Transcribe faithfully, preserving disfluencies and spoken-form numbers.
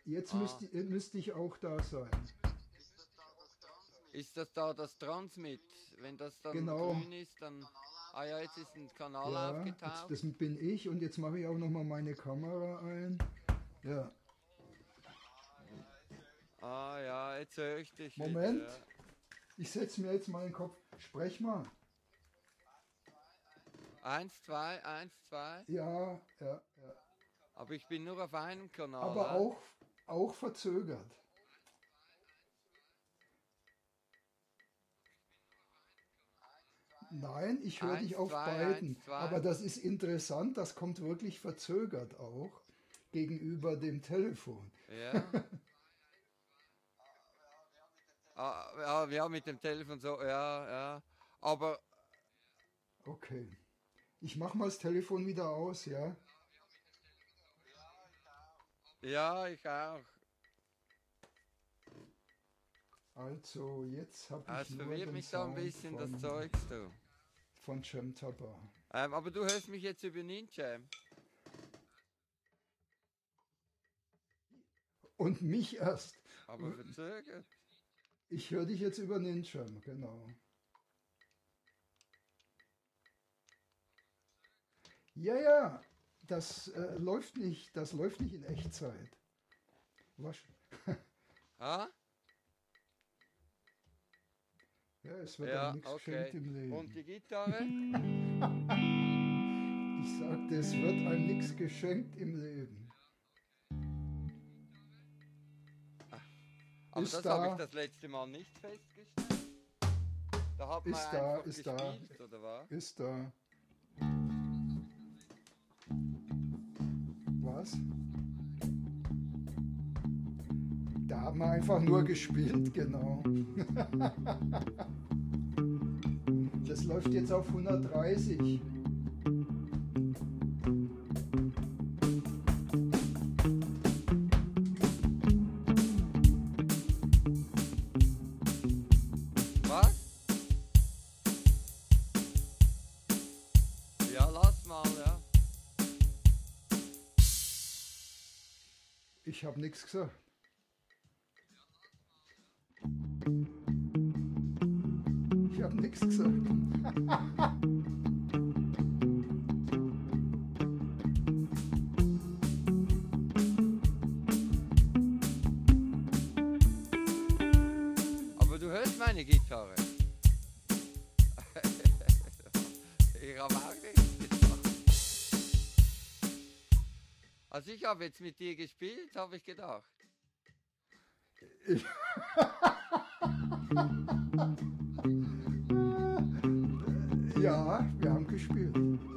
Jetzt Ah, müsste, müsste ich auch da sein. ist das da das Transmit? Wenn das dann Genau, grün ist, dann... Ah ja, jetzt ist ein Kanal ja, jetzt, aufgetaucht. das bin ich und jetzt mache ich auch nochmal meine Kamera ein. Ja, Ah ja, jetzt höre ich dich wieder. Moment, Ja. ich setze mir jetzt mal den Kopf. Sprech mal. Eins, zwei, eins, zwei. Ja, ja, ja. Aber ich bin nur auf einem Kanal, Aber hä? auch, auch verzögert. Nein, ich höre dich Eins, auf zwei, eins, beiden. Aber zwei. das ist interessant, das kommt wirklich verzögert auch gegenüber dem Telefon. Ja. Ah, ja, ja, mit dem Telefon so, ja, ja. Aber, Okay. Ich mache mal das Telefon wieder aus, ja? ja, ich auch. Also, jetzt habe Ah, ich es nur verwirrt den mich da ein Sound bisschen, das von, Zeugs, du. von Cem Tapa. Ähm, aber du hörst mich jetzt über Ninja. Und mich erst. Aber verzögert. Ich höre dich jetzt über Ninjam, genau. Ja, ja, das äh, läuft nicht, das läuft nicht in Echtzeit. Was? Ah? Ja, es wird einem Ja, nichts geschenkt okay. im Und Leben. die Gitarre? Ich sagte, es wird einem nichts geschenkt im Leben. Aber Ist das habe ich da, das letzte Mal nicht festgestellt. Da hat man ist da, einfach ist da, gespielt, oder was? ist da. Was? Da haben wir einfach nur gespielt, genau. Das läuft jetzt auf hundertdreißig. Was? Ja, lass mal, ja. Ich habe nichts gesagt. Ich habe nichts gesagt. Aber du hörst meine Gitarre. Ich habe auch nichts gesagt. Also ich habe jetzt mit dir gespielt, habe ich gedacht. Ich ja, wir haben gespielt.